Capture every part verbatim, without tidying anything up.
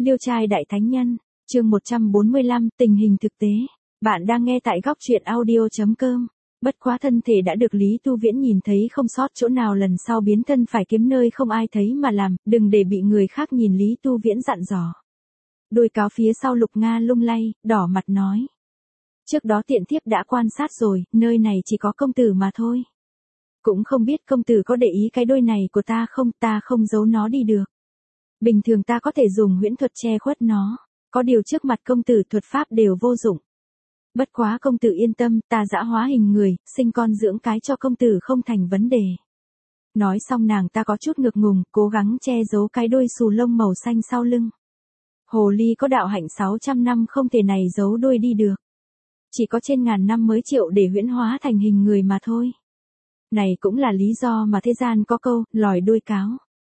Liêu trai đại thánh nhân, chương một trăm bốn mươi lăm, tình hình thực tế. Bạn đang nghe tại góc truyện audio chấm com. Bất quá thân thể đã được Lý Tu Viễn nhìn thấy không sót chỗ nào, lần sau biến thân phải kiếm nơi không ai thấy mà làm, đừng để bị người khác nhìn, Lý Tu Viễn dặn dò. Đôi cáo phía sau Lục Nga lung lay, đỏ mặt nói. Trước đó tiện thiếp đã quan sát rồi, nơi này chỉ có công tử mà thôi. Cũng không biết công tử có để ý cái đôi này của ta không, ta không giấu nó đi được. Bình thường ta có thể dùng huyễn thuật che khuất nó, có điều trước mặt công tử thuật pháp đều vô dụng. Bất quá công tử yên tâm, ta dã hóa hình người, sinh con dưỡng cái cho công tử không thành vấn đề. Nói xong nàng ta có chút ngượng ngùng, cố gắng che giấu cái đôi xù lông màu xanh sau lưng. Hồ ly có đạo hạnh sáu trăm năm không thể này giấu đuôi đi được. Chỉ có trên ngàn năm mới chịu để huyễn hóa thành hình người mà thôi. Này cũng là lý do mà thế gian có câu, lòi đuôi cáo.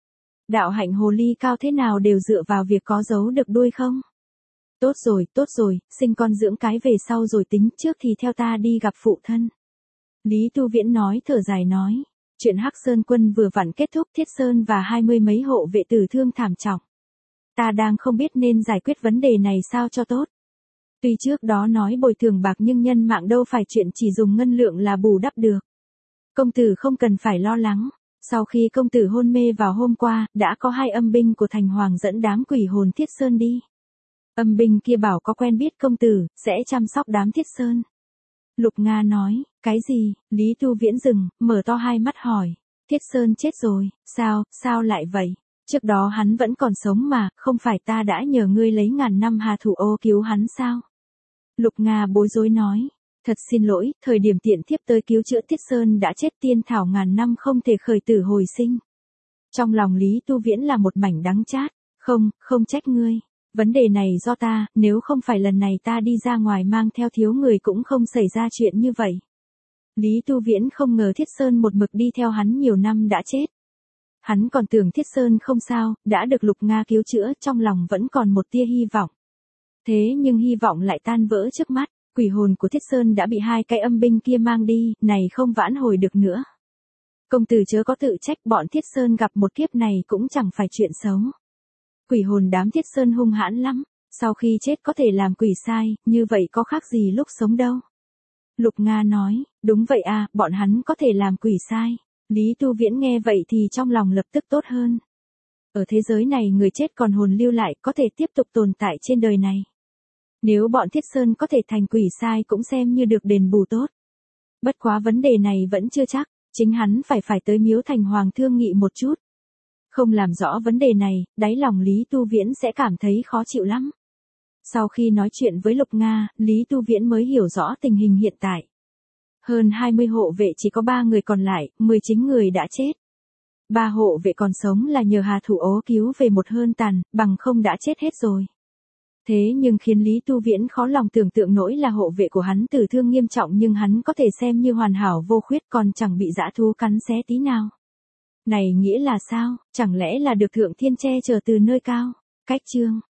Đạo hạnh hồ ly cao thế nào đều dựa vào việc có giấu được đuôi không? Tốt rồi, tốt rồi, sinh con dưỡng cái về sau rồi tính, trước thì theo ta đi gặp phụ thân. Lý Tu Viễn nói, thở dài nói. Chuyện Hắc Sơn quân vừa vặn kết thúc, Thiết Sơn và hai mươi mấy hộ vệ tử thương thảm trọng. Ta đang không biết nên giải quyết vấn đề này sao cho tốt. Tuy trước đó nói bồi thường bạc nhưng nhân mạng đâu phải chuyện chỉ dùng ngân lượng là bù đắp được. Công tử không cần phải lo lắng. Sau khi công tử hôn mê vào hôm qua, đã có hai âm binh của thành hoàng dẫn đám quỷ hồn Thiết Sơn đi. Âm binh kia bảo có quen biết công tử, sẽ chăm sóc đám Thiết Sơn. Lục Nga nói, cái gì? Lý Tu Viễn dừng, mở to hai mắt hỏi. Thiết Sơn chết rồi, sao, sao lại vậy? Trước đó hắn vẫn còn sống mà, không phải ta đã nhờ ngươi lấy ngàn năm hà thủ ô cứu hắn sao? Lục Nga bối rối nói. Thật xin lỗi, thời điểm tiện thiếp tới cứu chữa Thiết Sơn đã chết, tiên thảo ngàn năm không thể khởi tử hồi sinh. Trong lòng Lý Tu Viễn là một mảnh đắng chát. Không, không trách ngươi. Vấn đề này do ta, nếu không phải lần này ta đi ra ngoài mang theo thiếu người cũng không xảy ra chuyện như vậy. Lý Tu Viễn không ngờ Thiết Sơn một mực đi theo hắn nhiều năm đã chết. Hắn còn tưởng Thiết Sơn không sao, đã được Lục Nga cứu chữa, trong lòng vẫn còn một tia hy vọng. Thế nhưng hy vọng lại tan vỡ trước mắt. Quỷ hồn của Thiết Sơn đã bị hai cái âm binh kia mang đi, này không vãn hồi được nữa. Công tử chớ có tự trách, bọn Thiết Sơn gặp một kiếp này cũng chẳng phải chuyện xấu. Quỷ hồn đám Thiết Sơn hung hãn lắm, sau khi chết có thể làm quỷ sai, như vậy có khác gì lúc sống đâu. Lục Nga nói, đúng vậy à, bọn hắn có thể làm quỷ sai. Lý Tu Viễn nghe vậy thì trong lòng lập tức tốt hơn. Ở thế giới này người chết còn hồn lưu lại có thể tiếp tục tồn tại trên đời này. Nếu bọn Thiết Sơn có thể thành quỷ sai cũng xem như được đền bù tốt. Bất quá vấn đề này vẫn chưa chắc, chính hắn phải phải tới Miếu Thành Hoàng thương nghị một chút. Không làm rõ vấn đề này, đáy lòng Lý Tu Viễn sẽ cảm thấy khó chịu lắm. Sau khi nói chuyện với Lục Nga, Lý Tu Viễn mới hiểu rõ tình hình hiện tại. Hơn hai mươi hộ vệ chỉ có ba người còn lại, mười chín người đã chết. Ba hộ vệ còn sống là nhờ Hà Thủ Ố cứu về một hơn tàn, bằng không đã chết hết rồi. Thế nhưng khiến Lý Tu Viễn khó lòng tưởng tượng nổi là hộ vệ của hắn tử thương nghiêm trọng nhưng hắn có thể xem như hoàn hảo vô khuyết, còn chẳng bị dã thú cắn xé tí nào. Này nghĩa là sao, chẳng lẽ là được Thượng Thiên che chở từ nơi cao? Cách chương.